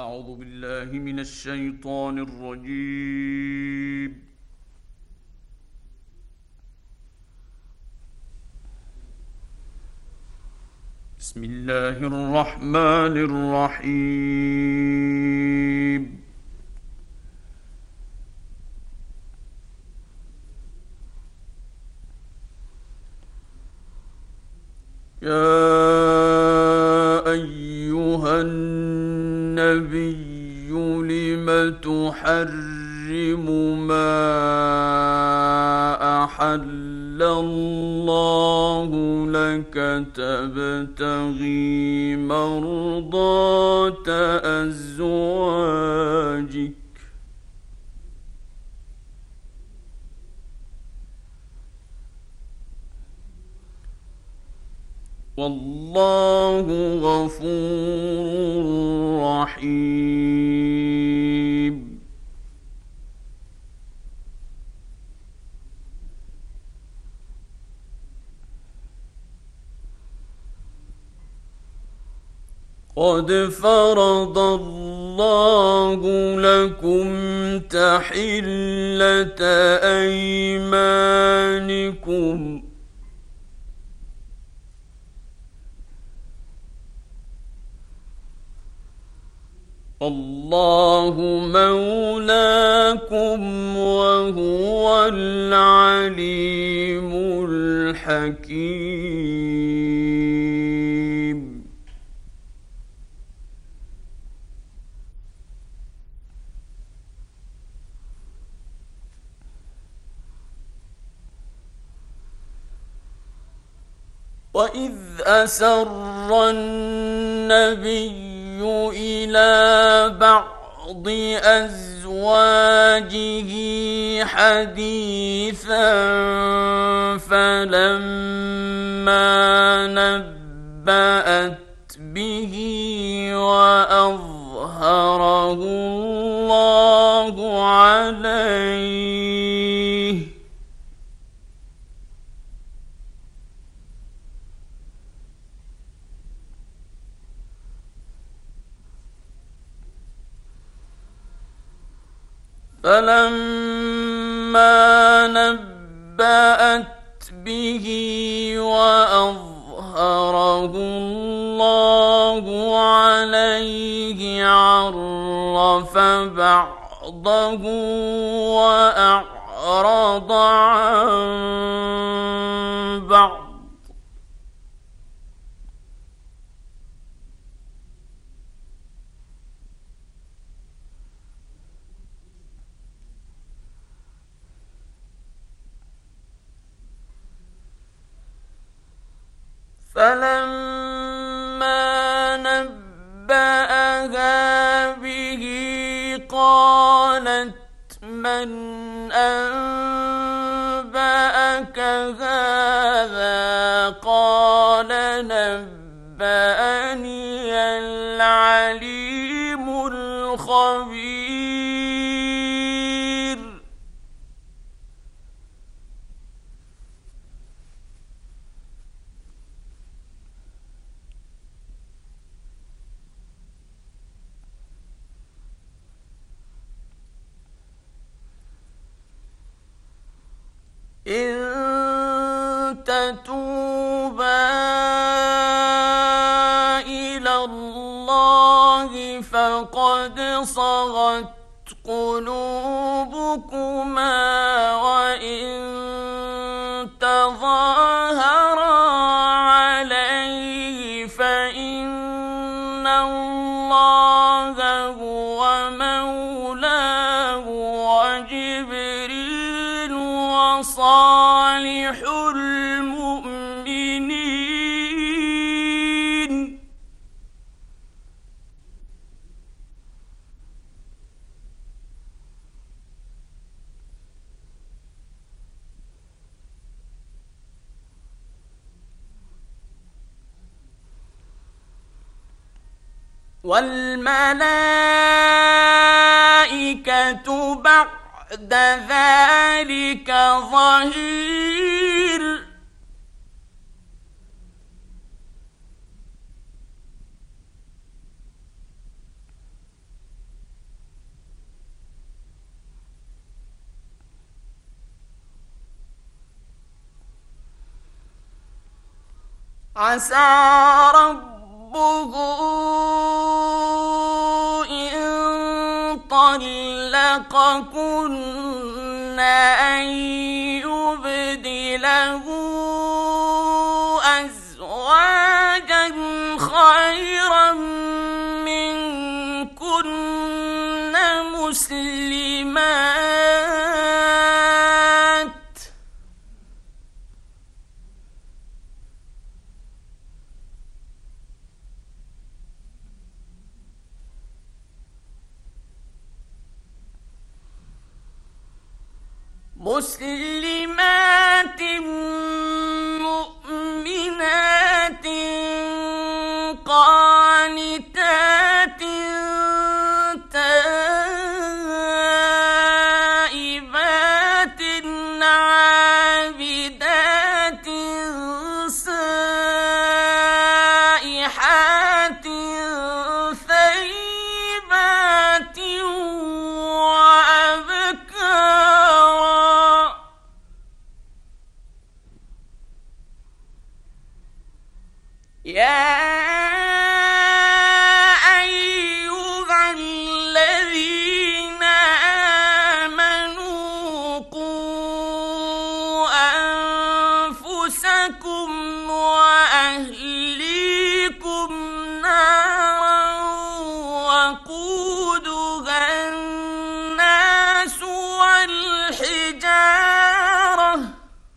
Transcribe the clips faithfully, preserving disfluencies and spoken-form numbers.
أعوذ بالله من الشيطان الرجيم. بسم الله الرحمن الرحيم. يا أيها النبي لم تحرم ما أحل الله لك تبتغي مرضات أزواجك والله غفور رحيم. قد فرض الله لكم تحلة أيمانكم الله مولاكم وهو العليم الحكيم. وإذ أسر النبي إلى بعض أزواجه حديثا فلما نبأت به وأظهره الله عليه فلما نبأت به وأظهره الله عليه عرف بعضه وأعرض عن بعض فلما نبأها به قالت من أنبأك هذا قال نبأني العليم الخبير. إن تتوبا إلى الله فقد صغت قلوبكما وإن تظاهرا عليه فإن الله هو مولاه وجبريل وصالح المؤمنين. والملائكة بعد ذلك ظهير. عسى ربه إن طلقكن أن يبدله أزواجا خيرا منكن مسلمات مسلمات مؤمنات قانتات تائبات عابدات سائحات ثيبات وأبكارا. يا أيها الذين آمنوا قوا أنفسكم وأهليكم نارا وقودها الناس والحجارة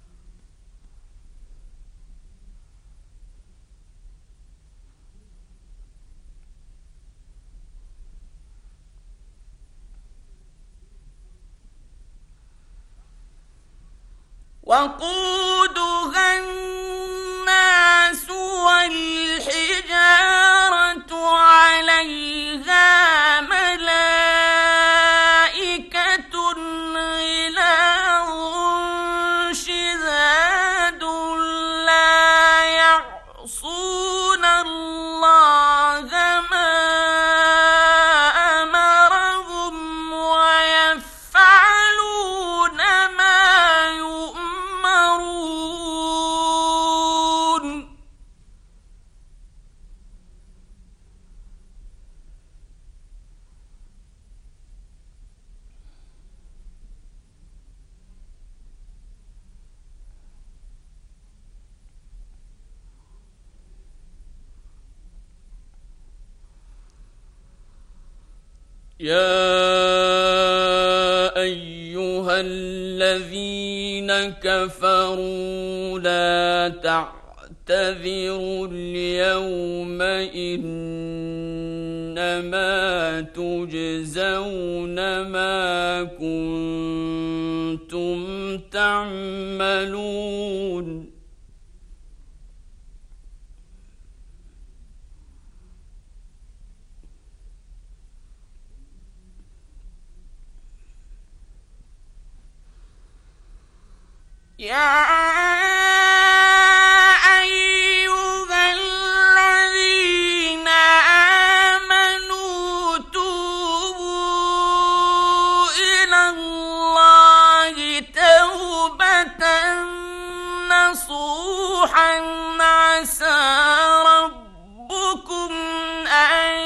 وقودها الناس والحجارة عليها ملائكة غلاظ شداد لا يعصون الله ما أمرهم ويفعلون ما يؤمرون. يا أيها الذين كفروا لا تعتذروا اليوم إنما تجزون ما كنتم تعملون. يا أيها الذين آمنوا توبوا إلى الله توبة نصوحا عسى ربكم أن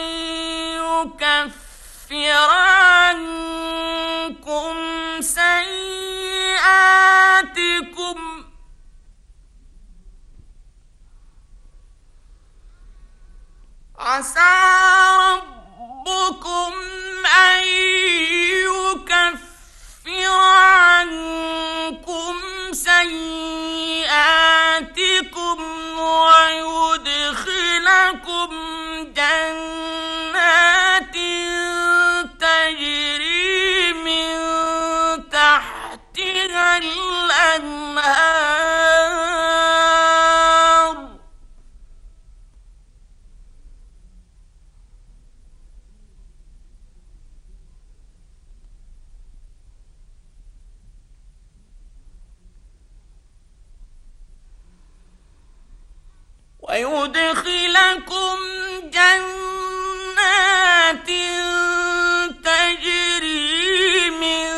يكفر عنكم سيئاتكم عسى ربكم أن يكفر عنكم سيئاتكم ويدخلكم جنات تجري من تحتها الأنهار ويدخلكم جنات تجري من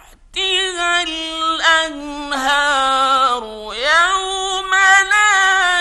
تحتها الأنهار يوم لا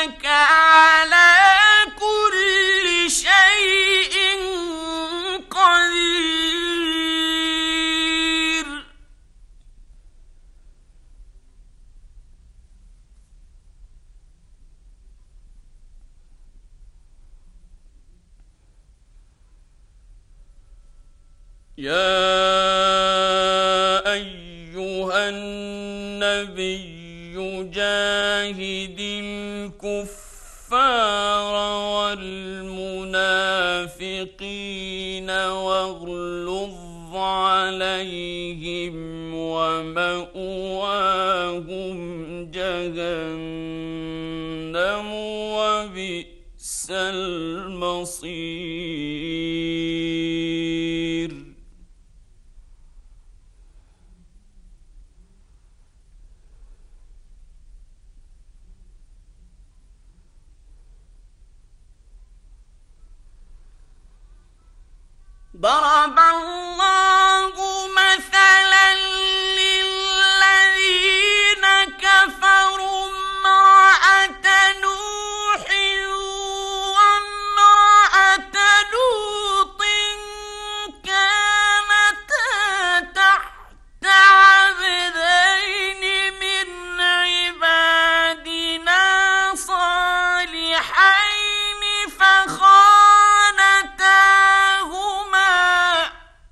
إنك على كل شيء قدير. يا أيها النبي جاهد الكفار والمنافقين واغلظ عليهم ومأواهم جهنم وبئس المصير. ضرب الله مثلا للذين كفروا امرأة نوح وامرأة لوط كانتا تحت عبدين من عبادنا صالحين فخانتاهما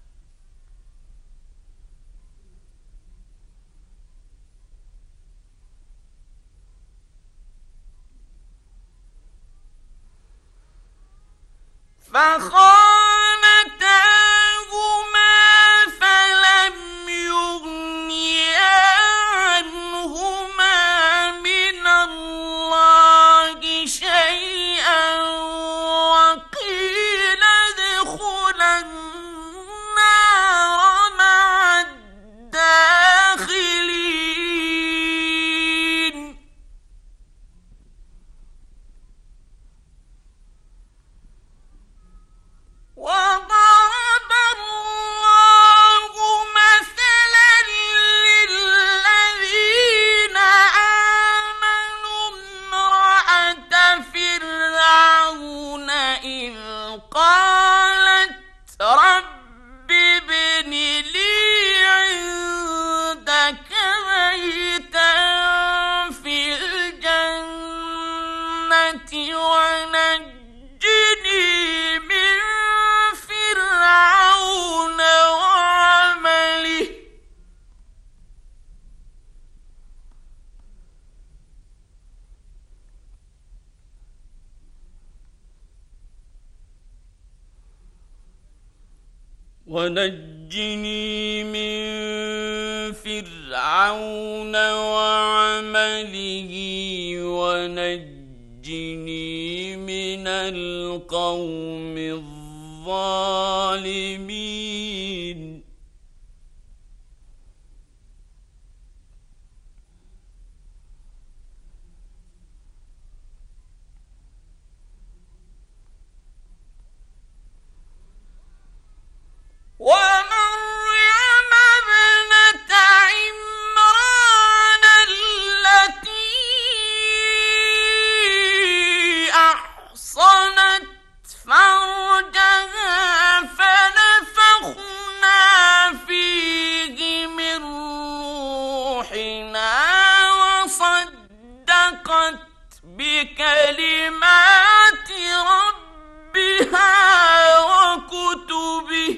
فخانتاهما فلم يغنيا عنهما من الله شيئا وقيل ادخلا النار مع الداخلين. وضرب الله مثلا للذين آمنوا امرأة فرعون إذ قالت رب ابن لي عندك بيتا في الجنة ونجني من فرعون وعمله ونجني من فرعون وعمله ونجني من القوم الظالمين. ومريم ابنة عمران التي أحصنت فرجها فنفخنا فيه من روحنا وصدقت بكلمات ربها وكتبه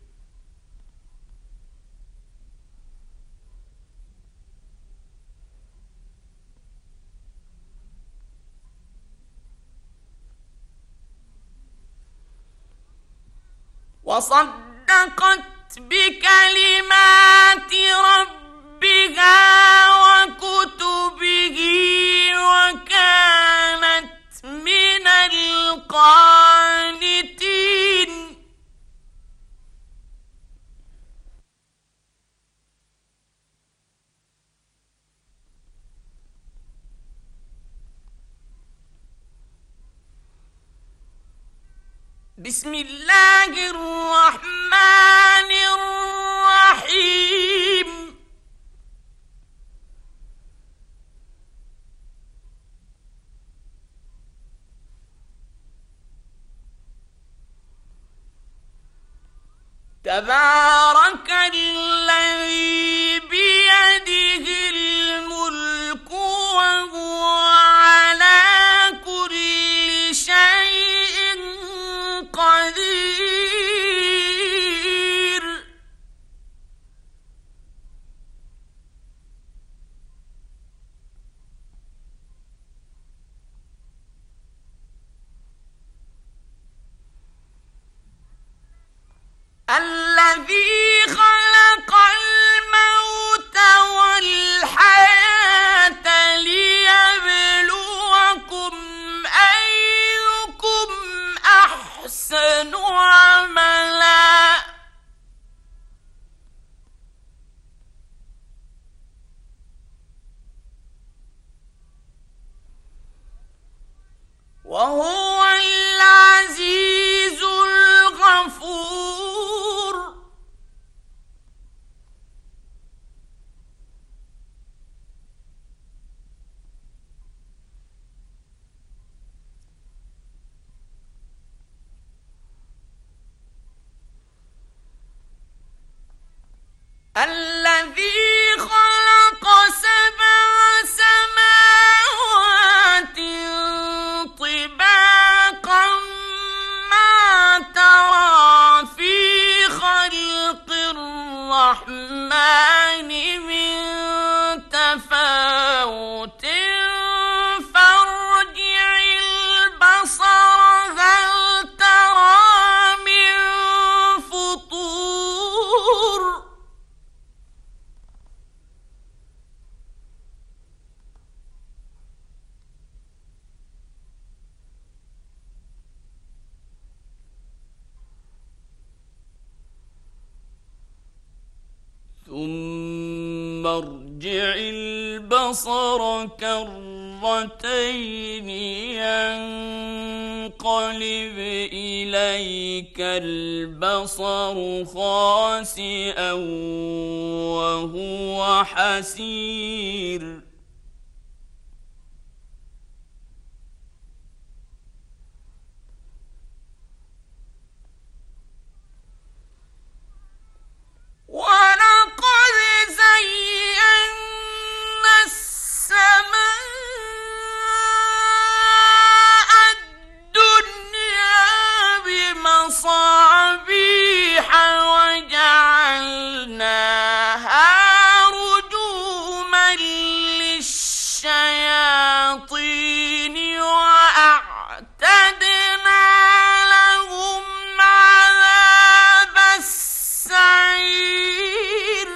وصدقت بكلمات ربها وكتبه وكانت من القانتين. بسم الله الرحمن الرحيم. تبارك الذي بيده الملك وهو على كل شيء قدير. الذي خلق الموت والحياة ليبلوكم أيكم أحسن عملا وهو العزيز الغفور. الذي خلق سبع سماوات طباقا ما ترى في خلق الرحمن من تفاوت فارجع البصر هل ترى من فطور. ثم ارجع البصر كرتين ينقلب إليك البصر خاسئا وهو حسير. ولقد زينا السماء الدنيا بمصابيح وجعلناها رجوما للشياطين وأعتدنا لهم عذاب السعير.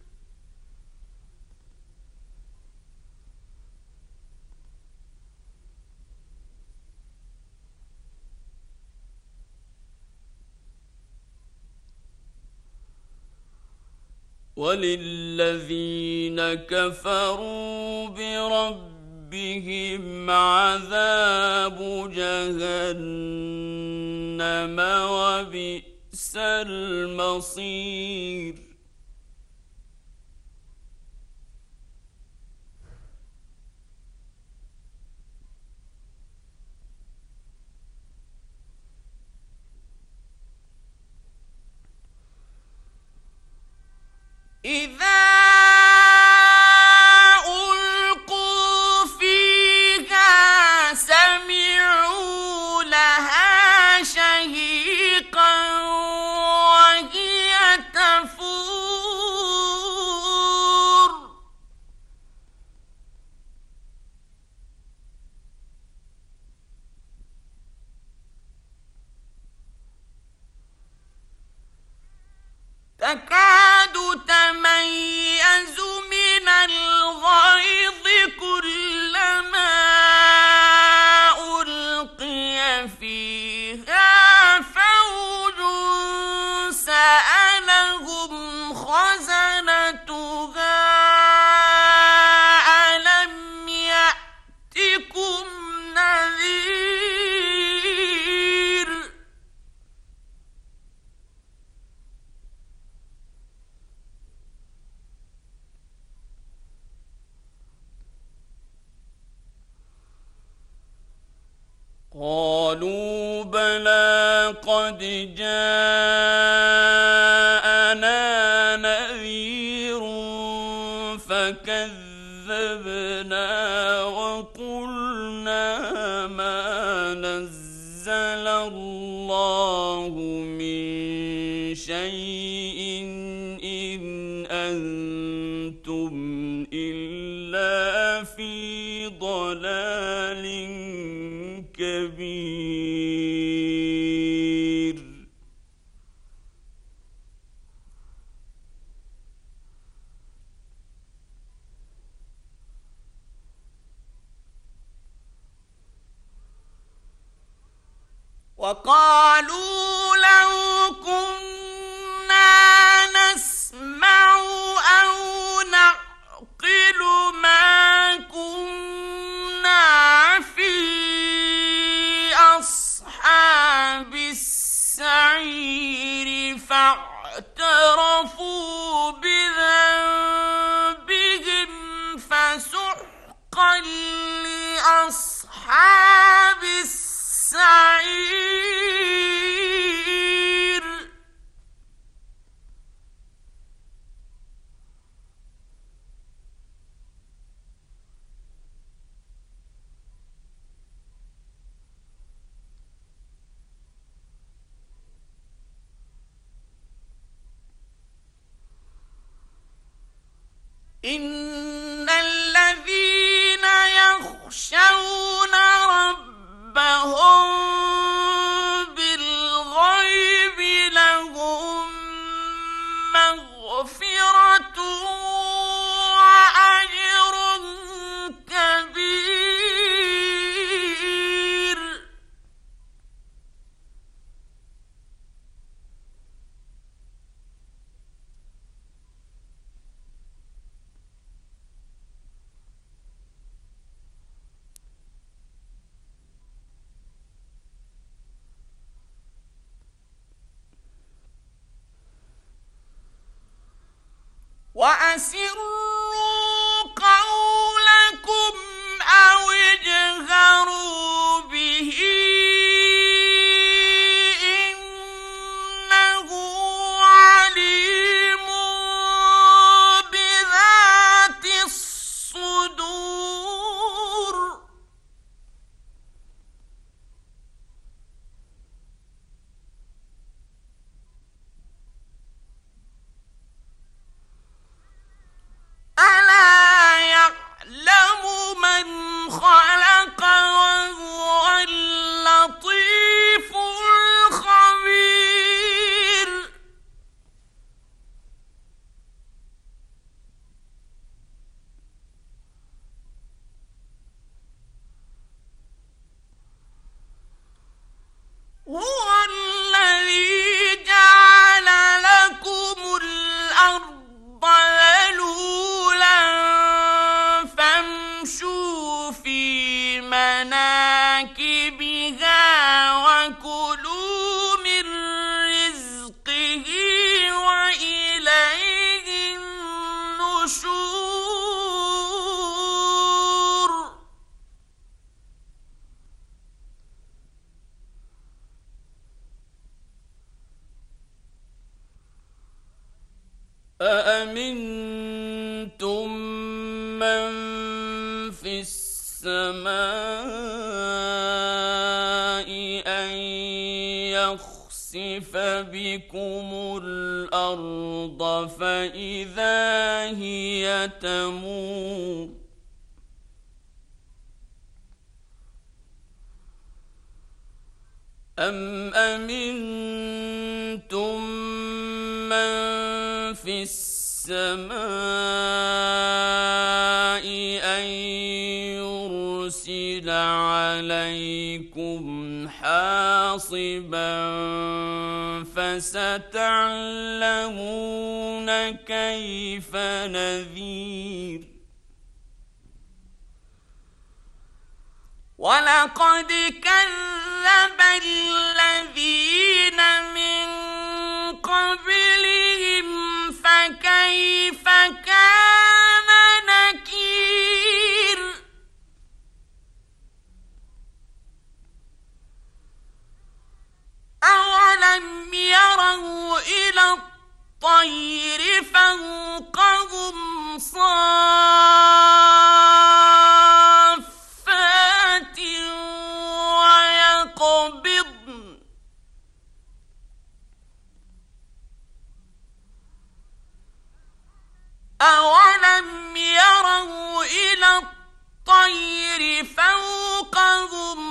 وللذين كفروا بربهم عذاب جهنم وبئس المصير. إذا ألقوا فيها سمعوا لها شهيقا وهي تفور. تكاد تميز من الغيظ كلما ألقي فيها فوج سألهم خزنتها ألم يأتكم نذير. قالوا بلى قد جاء وقلنا ما نزل الله من شيء إن أنتم إلا في ضلال كبير. وقالوا لو كنا نسمع أو نعقل ما كنا في أصحاب السعير فاعترفوا بذنبهم فسحقا لأصحاب السعير. إن الذين يخشون ربهم بالغيب لهم مغفرة وأجر كبير. وأسروا قولكم أو اجهروا به إنه عليم بذات الصدور. ألا يعلم من خلق وهو اللطيف الخبير. هو الذي جعل لكم الأرض ذلولا فامشوا في مناكبها وكلوا من رزقه وإليه النشور. أأمنتم من في السماء أن يخسف بكم الأرض فإذا هي تمور. أم أمنتم من في السماء أن يرسل عليكم حاصبا فستعلمون كيف نذير. ولقد كذب الذين من قبلهم فكيف كان نكير. أولم يروا إلى الطير فوقهم صافات الطير فوقهم